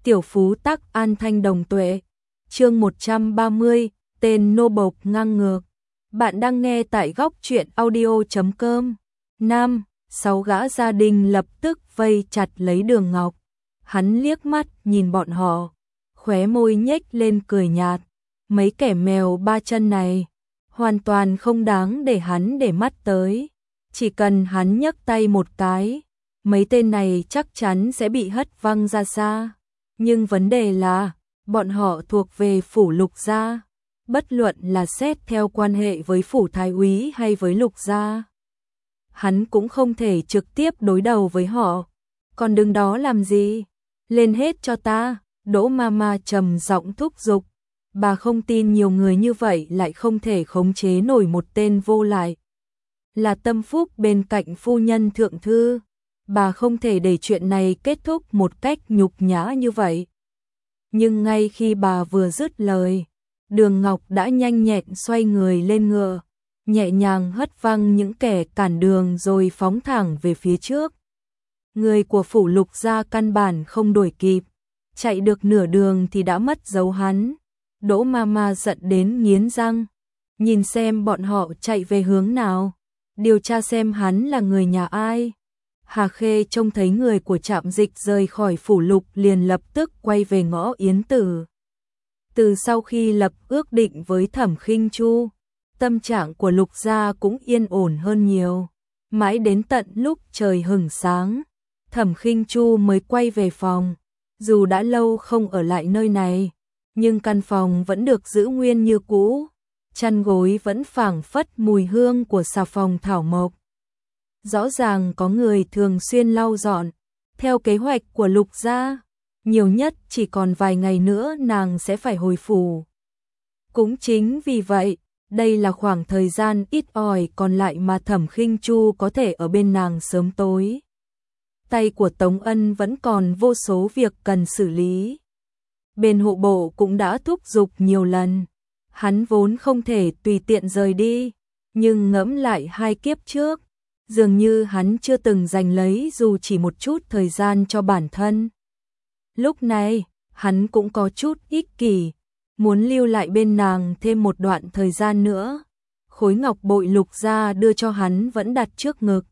Tiểu phú tắc an thanh đồng tuệ. Chương 130, tên nô bộc ngang ngược. Bạn đang nghe tại góc truyện audio.com. 5. 6 gã gia đình lập tức vây chặt lấy Đường Ngọc. Hắn liếc mắt nhìn bọn họ, khóe môi nhếch lên cười nhạt. Mấy kẻ mèo ba chân này hoàn toàn không đáng để hắn để mắt tới. Chỉ cần hắn nhấc tay một cái, mấy tên này chắc chắn sẽ bị hất văng ra xa. Nhưng vấn đề là, bọn họ thuộc về phủ Lục gia, bất luận là xét theo quan hệ với phủ thái úy hay với Lục gia. Hắn cũng không thể trực tiếp đối đầu với họ. Còn đứng đó làm gì? Lên hết cho ta, Đỗ Mama trầm giọng thúc giục. Bà không tin nhiều người như vậy lại không thể khống chế nổi một tên vô lại. Là tâm phúc bên cạnh phu nhân thượng thư. Bà không thể để chuyện này kết thúc một cách nhục nhã như vậy. Nhưng ngay khi bà vừa dứt lời, Đường Ngọc đã nhanh nhẹn xoay người lên ngựa, nhẹ nhàng hất văng những kẻ cản đường rồi phóng thẳng về phía trước. Người của phủ Lục gia căn bản không đuổi kịp, chạy được nửa đường thì đã mất dấu hắn. Đỗ Mama giận đến nghiến răng, nhìn xem bọn họ chạy về hướng nào, điều tra xem hắn là người nhà ai. Hà Khê trông thấy người của Trạm Dịch rời khỏi phủ Lục liền lập tức quay về ngõ Yến Tử. Từ sau khi lập ước định với Thẩm Khinh Chu, tâm trạng của Lục gia cũng yên ổn hơn nhiều. Mãi đến tận lúc trời hửng sáng, Thẩm Khinh Chu mới quay về phòng. Dù đã lâu không ở lại nơi này, nhưng căn phòng vẫn được giữ nguyên như cũ. Chăn gối vẫn phảng phất mùi hương của xà phòng thảo mộc. Rõ ràng có người thường xuyên lau dọn. Theo kế hoạch của Lục gia, nhiều nhất chỉ còn vài ngày nữa nàng sẽ phải hồi phủ. Cũng chính vì vậy, đây là khoảng thời gian ít ỏi còn lại mà Thẩm Khinh Chu có thể ở bên nàng sớm tối. Tay của Tống Ân vẫn còn vô số việc cần xử lý. Bên hộ bộ cũng đã thúc giục nhiều lần. Hắn vốn không thể tùy tiện rời đi, nhưng ngẫm lại hai kiếp trước, dường như hắn chưa từng dành lấy dù chỉ một chút thời gian cho bản thân. Lúc này, hắn cũng có chút ích kỷ, muốn lưu lại bên nàng thêm một đoạn thời gian nữa. Khối ngọc bội Lục gia đưa cho hắn vẫn đặt trước ngực.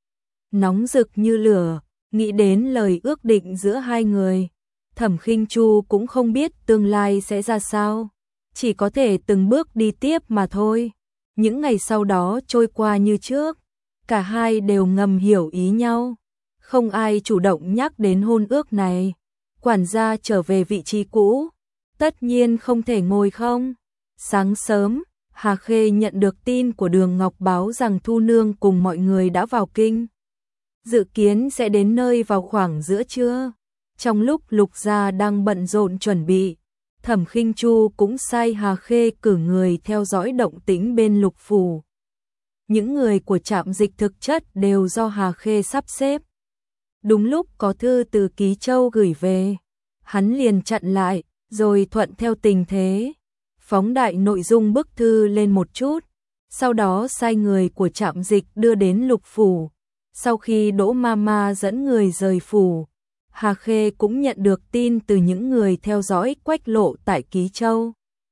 Nóng rực như lửa, nghĩ đến lời ước định giữa hai người. Thẩm Khinh Chu cũng không biết tương lai sẽ ra sao, chỉ có thể từng bước đi tiếp mà thôi. Những ngày sau đó trôi qua như trước, cả hai đều ngầm hiểu ý nhau. Không ai chủ động nhắc đến hôn ước này. Quản gia trở về vị trí cũ, tất nhiên không thể ngồi không. Sáng sớm, Hà Khê nhận được tin của Đường Ngọc báo rằng Thu Nương cùng mọi người đã vào kinh. Dự kiến sẽ đến nơi vào khoảng giữa trưa. Trong lúc Lục gia đang bận rộn chuẩn bị, Thẩm Khinh Chu cũng sai Hà Khê cử người theo dõi động tĩnh bên Lục phủ. Những người của Trạm Dịch thực chất đều do Hà Khê sắp xếp. Đúng lúc có thư từ Ký Châu gửi về, hắn liền chặn lại, rồi thuận theo tình thế, phóng đại nội dung bức thư lên một chút, sau đó sai người của Trạm Dịch đưa đến Lục phủ. Sau khi Đỗ Mama dẫn người rời phủ, Hà Khê cũng nhận được tin từ những người theo dõi Quách Lộ tại Ký Châu.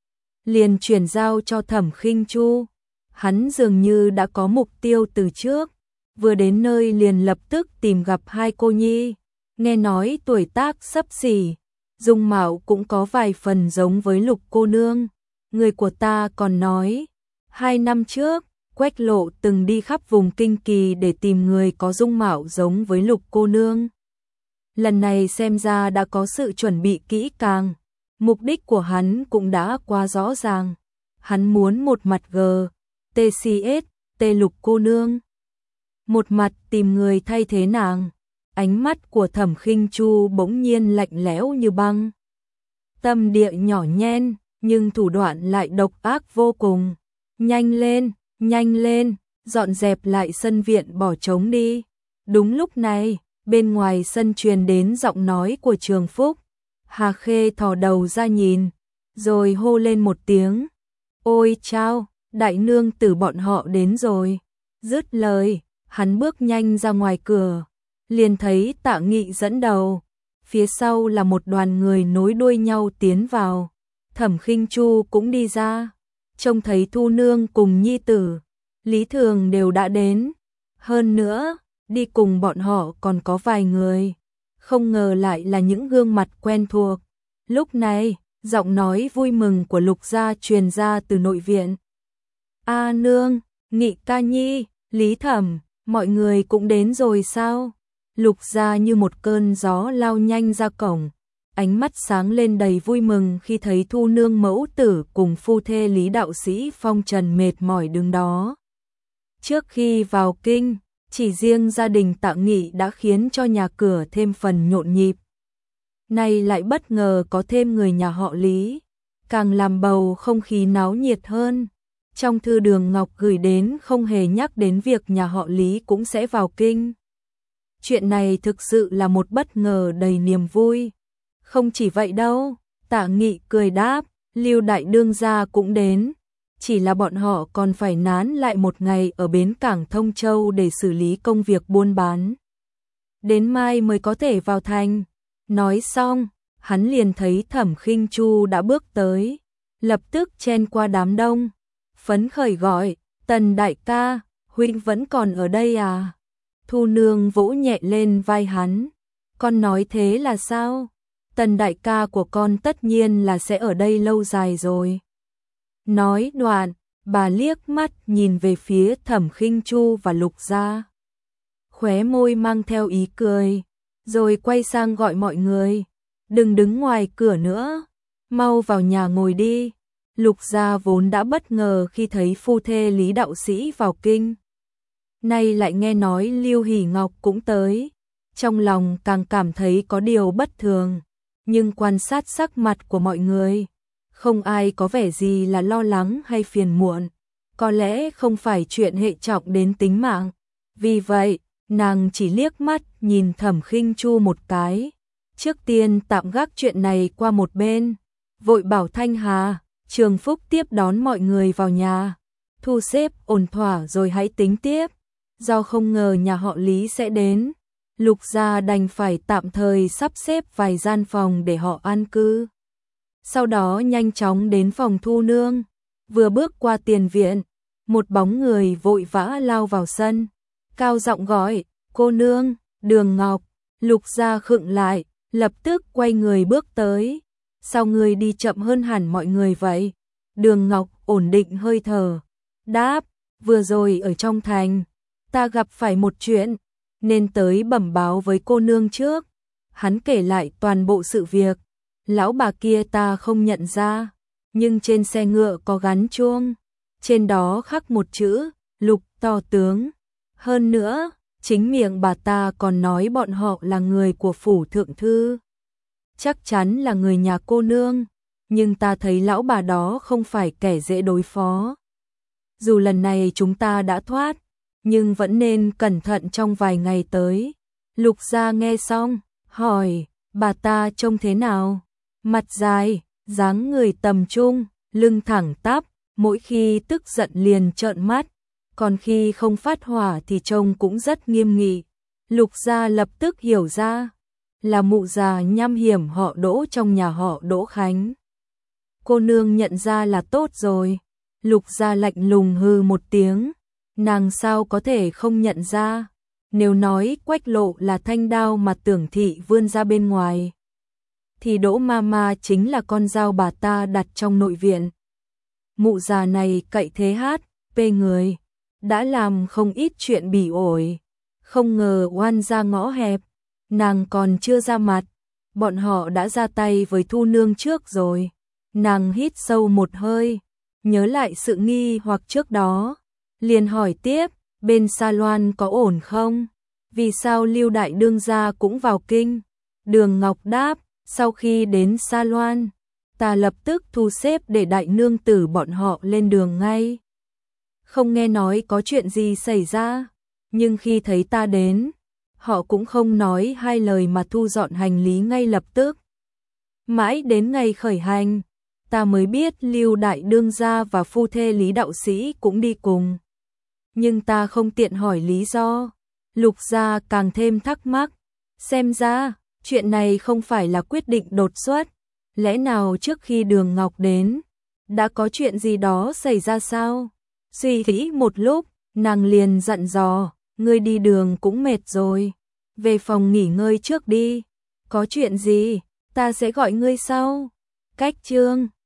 Liền chuyển giao cho Thẩm Khinh Chu. Hắn dường như đã có mục tiêu từ trước, vừa đến nơi liền lập tức tìm gặp hai cô nhi, nghe nói tuổi tác xấp xỉ, dung mạo cũng có vài phần giống với Lục cô nương. Người của ta còn nói, 2 năm trước, Quách Lộ từng đi khắp vùng Kinh Kỳ để tìm người có dung mạo giống với Lục cô nương. Lần này xem ra đã có sự chuẩn bị kỹ càng, mục đích của hắn cũng đã quá rõ ràng. Hắn muốn một mặt TCS, Lục cô nương, một mặt tìm người thay thế nàng. Ánh mắt của Thẩm Khinh Chu bỗng nhiên lạnh lẽo như băng. Tâm địa nhỏ nhen, nhưng thủ đoạn lại độc ác vô cùng. Nhanh lên, dọn dẹp lại sân viện bỏ trống đi. Đúng lúc này, bên ngoài sân truyền đến giọng nói của Trường Phúc. Hà Khê thò đầu ra nhìn, rồi hô lên một tiếng. Ôi chao, đại nương tử bọn họ đến rồi. Dứt lời, hắn bước nhanh ra ngoài cửa, liền thấy Tạ Nghị dẫn đầu. phía sau là một đoàn người nối đuôi nhau tiến vào. Thẩm Khinh Chu cũng đi ra, trông thấy Thu Nương cùng nhi tử, Lý Thường đều đã đến. Hơn nữa, đi cùng bọn họ còn có vài người, không ngờ lại là những gương mặt quen thuộc. Lúc này, giọng nói vui mừng của Lục gia truyền ra từ nội viện. A nương, Nghị ca nhi, Lý Thẩm, mọi người cũng đến rồi sao? Lục gia như một cơn gió lao nhanh ra cổng, ánh mắt sáng lên đầy vui mừng khi thấy Thu Nương mẫu tử cùng phu thê Lý đạo sĩ phong trần mệt mỏi đứng đó. Trước khi vào kinh, chỉ riêng gia đình Tạ Nghị đã khiến cho nhà cửa thêm phần nhộn nhịp. Nay lại bất ngờ có thêm người nhà họ Lý, càng làm bầu không khí náo nhiệt hơn. Trong thư Đường Ngọc gửi đến không hề nhắc đến việc nhà họ Lý cũng sẽ vào kinh. Chuyện này thực sự là một bất ngờ đầy niềm vui. Không chỉ vậy đâu, Tạ Nghị cười đáp, Lưu đại đương gia cũng đến. Chỉ là bọn họ còn phải nán lại một ngày ở bến cảng Thông Châu để xử lý công việc buôn bán. Đến mai mới có thể vào thành. Nói xong, hắn liền thấy Thẩm Khinh Chu đã bước tới, lập tức chen qua đám đông, phấn khởi gọi, Tần đại ca, huynh vẫn còn ở đây à? Thu Nương vỗ nhẹ lên vai hắn, con nói thế là sao? Tần đại ca của con tất nhiên là sẽ ở đây lâu dài rồi. Nói đoạn, bà liếc mắt nhìn về phía Thẩm Khinh Chu và Lục gia, khóe môi mang theo ý cười, rồi quay sang gọi mọi người, đừng đứng ngoài cửa nữa, mau vào nhà ngồi đi. Lục gia vốn đã bất ngờ khi thấy phu thê Lý đạo sĩ vào kinh, nay lại nghe nói Lưu Hỷ Ngọc cũng tới, trong lòng càng cảm thấy có điều bất thường, nhưng quan sát sắc mặt của mọi người, không ai có vẻ gì là lo lắng hay phiền muộn, có lẽ không phải chuyện hệ trọng đến tính mạng. Vì vậy, nàng chỉ liếc mắt nhìn Thẩm Khinh Chu một cái, trước tiên tạm gác chuyện này qua một bên, vội bảo Thanh Hà, Trường Phúc tiếp đón mọi người vào nhà, thu xếp ổn thỏa rồi hãy tính tiếp. Do không ngờ nhà họ Lý sẽ đến, Lục gia đành phải tạm thời sắp xếp vài gian phòng để họ an cư. Sau đó nhanh chóng đến phòng Thu Nương, vừa bước qua tiền viện, một bóng người vội vã lao vào sân, cao giọng gọi, cô nương, Đường Ngọc. Lục gia khựng lại, lập tức quay người bước tới, sao người đi chậm hơn hẳn mọi người vậy? Đường Ngọc ổn định hơi thở, đáp, vừa rồi ở trong thành, ta gặp phải một chuyện, nên tới bẩm báo với cô nương trước. Hắn kể lại toàn bộ sự việc, lão bà kia ta không nhận ra, nhưng trên xe ngựa có gắn chuông, trên đó khắc một chữ, Lục to tướng. Hơn nữa, chính miệng bà ta còn nói bọn họ là người của phủ thượng thư. Chắc chắn là người nhà cô nương, nhưng ta thấy lão bà đó không phải kẻ dễ đối phó. Dù lần này chúng ta đã thoát, nhưng vẫn nên cẩn thận trong vài ngày tới. Lục gia nghe xong, hỏi, bà ta trông thế nào? Mặt dài, dáng người tầm trung, lưng thẳng tắp, mỗi khi tức giận liền trợn mắt, còn khi không phát hỏa thì trông cũng rất nghiêm nghị. Lục gia lập tức hiểu ra, là mụ già nham hiểm họ Đỗ trong nhà họ Đỗ Khánh. Cô nương nhận ra là tốt rồi. Lục gia lạnh lùng hừ một tiếng, nàng sao có thể không nhận ra, nếu nói Quách Lộ là thanh đao mà Tưởng thị vươn ra bên ngoài, thì Đỗ Mama chính là con dao bà ta đặt trong nội viện. Mụ già này cậy thế hát, pê người, đã làm không ít chuyện bỉ ổi, không ngờ oan ra ngõ hẹp, nàng còn chưa ra mặt, bọn họ đã ra tay với Thu Nương trước rồi. Nàng hít sâu một hơi, nhớ lại sự nghi hoặc trước đó, liền hỏi tiếp, bên Sa Loan có ổn không? Vì sao Lưu đại đương gia cũng vào kinh? Đường Ngọc đáp, sau khi đến Sa Loan, ta lập tức thu xếp để đại nương tử bọn họ lên đường ngay. Không nghe nói có chuyện gì xảy ra, nhưng khi thấy ta đến, họ cũng không nói hai lời mà thu dọn hành lý ngay lập tức. Mãi đến ngày khởi hành, ta mới biết Lưu đại đương gia và phu thê Lý đạo sĩ cũng đi cùng. Nhưng ta không tiện hỏi lý do. Lục gia càng thêm thắc mắc, xem ra Chuyện này không phải là quyết định đột xuất, lẽ nào trước khi Đường Ngọc đến, đã có chuyện gì đó xảy ra sao? Suy nghĩ một lúc, nàng liền dặn dò, ngươi đi đường cũng mệt rồi, về phòng nghỉ ngơi trước đi, có chuyện gì, ta sẽ gọi ngươi sau. Cách chương